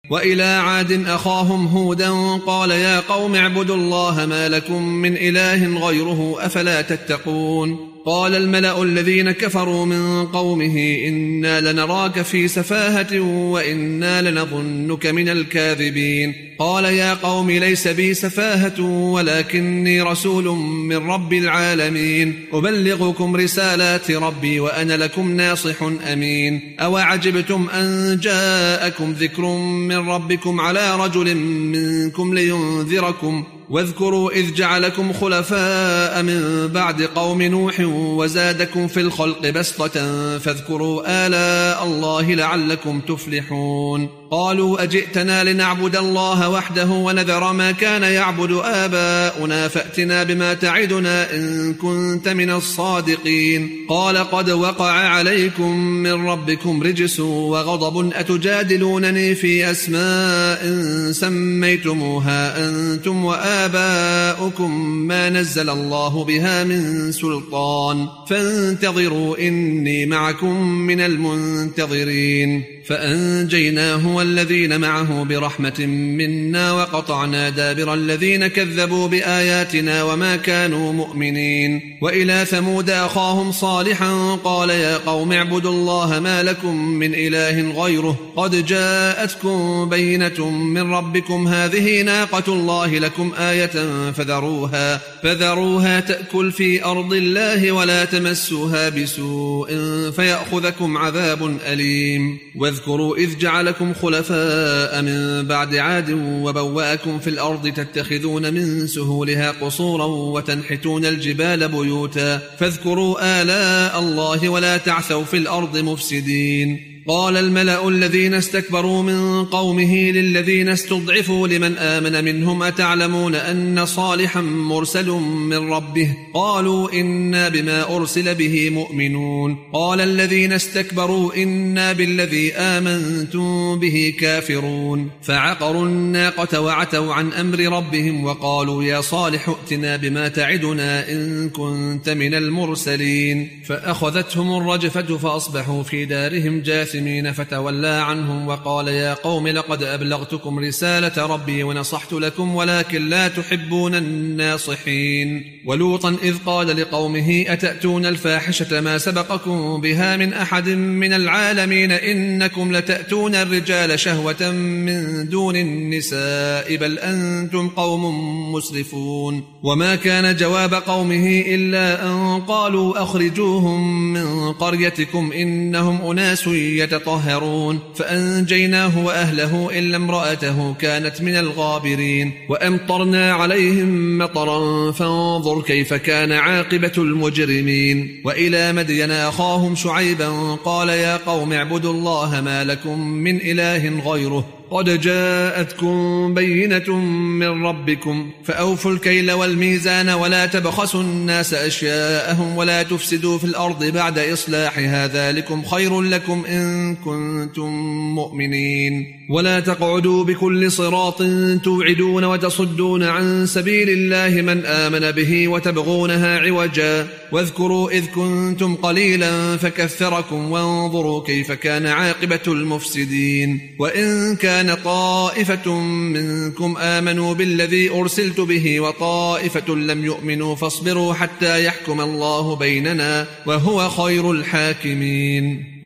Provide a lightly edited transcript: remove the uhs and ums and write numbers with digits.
وإلى عاد أخاهم هودا قال يا قوم اعبدوا الله ما لكم من إله غيره أفلا تتقون. قال الملأ الذين كفروا من قومه إنا لنراك في سفاهة وإنا لنظنك من الكاذبين. قال يا قوم ليس بي سفاهة ولكني رسول من رب العالمين أبلغكم رسالات ربي وأنا لكم ناصح أمين. أوعجبتم أن جاءكم ذكر من ربكم على رجل منكم لينذركم واذكروا إذ جعلكم خلفاء من بعد قوم نوح وزادكم في الخلق بسطة فاذكروا آلاء الله لعلكم تفلحون. قالوا أجئتنا لنعبد الله وحده ونذر ما كان يعبد آباؤنا فأتنا بما تعدنا إن كنت من الصادقين. قال قد وقع عليكم من ربكم رجس وغضب أتجادلونني في أسماء سميتموها أنتم وآباؤكم ما نزل الله بها من سلطان فانتظروا إني معكم من المنتظرين. فأنجيناه والذين معه برحمة منا وقطعنا دابر الذين كذبوا بآياتنا وما كانوا مؤمنين. وإلى ثمود أخاهم صالحا قال يا قوم اعبدوا الله ما لكم من إله غيره قد جاءتكم بينة من ربكم هذه ناقة الله لكم آية فذروها تأكل في أرض الله ولا تمسوها بسوء فيأخذكم عذاب أليم. واذكروا إذ جعلكم خلفاء من بعد عاد وبوأكم في الأرض تتخذون من سهولها قصورا وتنحتون الجبال بيوتا فاذكروا آلاء الله ولا تعثوا في الأرض مفسدين. قال الملأ الذين استكبروا من قومه للذين استضعفوا لمن آمن منهم أتعلمون أن صالحا مرسل من ربه قالوا إنا بما أرسل به مؤمنون. قال الذين استكبروا إنا بالذي آمنتم به كافرون. فعقروا الناقة وعتوا عن أمر ربهم وقالوا يا صالح ائتنا بما تعدنا إن كنت من المرسلين. فأخذتهم الرجفة فأصبحوا في دارهم جاثمين فتولى عنهم وقال يا قوم لقد أبلغتكم رسالة ربي ونصحت لكم ولكن لا تحبون الناصحين. ولوطا إذ قال لقومه أتأتون الفاحشة ما سبقكم بها من أحد من العالمين إنكم لتأتون الرجال شهوة من دون النساء بل أنتم قوم مسرفون. وما كان جواب قومه إلا أن قالوا أخرجوهم من قريتكم إنهم أناس يتطهرون. فأنجيناه وأهله إلا امرأته كانت من الغابرين. وأمطرنا عليهم مطرا فانظر كيف كان عاقبة المجرمين. وإلى مدين أخاهم شعيبا قال يا قوم اعبدوا الله ما لكم من إله غيره قد جاءتكم بينة من ربكم فأوفوا الكيل والميزان ولا تبخسوا الناس أشياءهم ولا تفسدوا في الأرض بعد إصلاحها ذلكم خير لكم إن كنتم مؤمنين. ولا تقعدوا بكل صراط توعدون وتصدون عن سبيل الله من آمن به وتبغونها عوجا واذكروا إذ كنتم قليلا فكثركم وانظروا كيف كان عاقبة المفسدين. وإن كان طائفة منكم آمنوا بالذي أرسلت به وطائفة لم يؤمنوا فاصبروا حتى يحكم الله بيننا وهو خير الحاكمين.